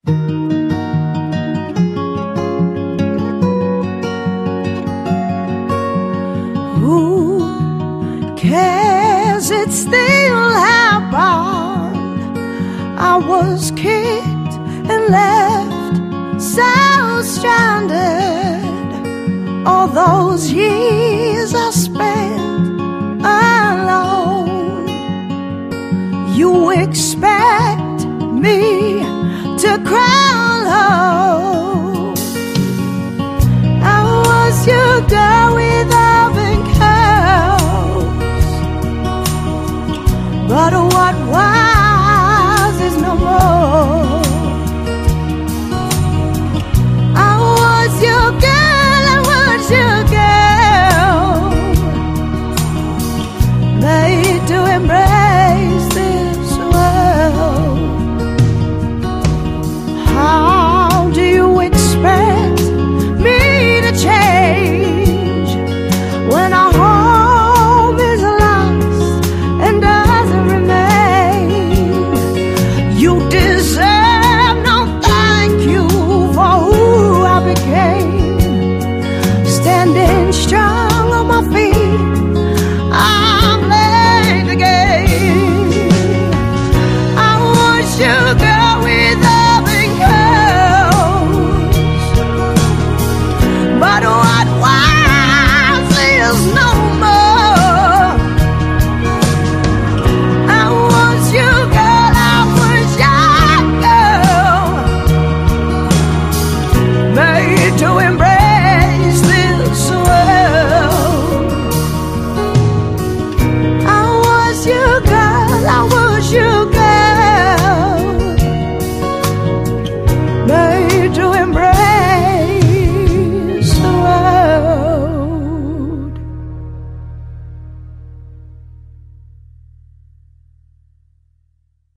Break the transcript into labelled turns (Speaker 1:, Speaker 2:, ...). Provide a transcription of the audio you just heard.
Speaker 1: Who cares? It still happened. I was kicked and left so stranded. All those years I spent alone. You expect me to crawl home. I was your girl with oven curls, but what was is no more. I was your girl, I was your girl, made to embrace this world. How do you expect me to change when our home is lost and doesn't remain? You deserve no thank you for who I became. Standing strong on my feet, I'm playing the game. I was your girl with oven curls, but what was is no more. I was your girl, I was your girl, made to embrace this world. I was your girl, I was your girl, made to embrace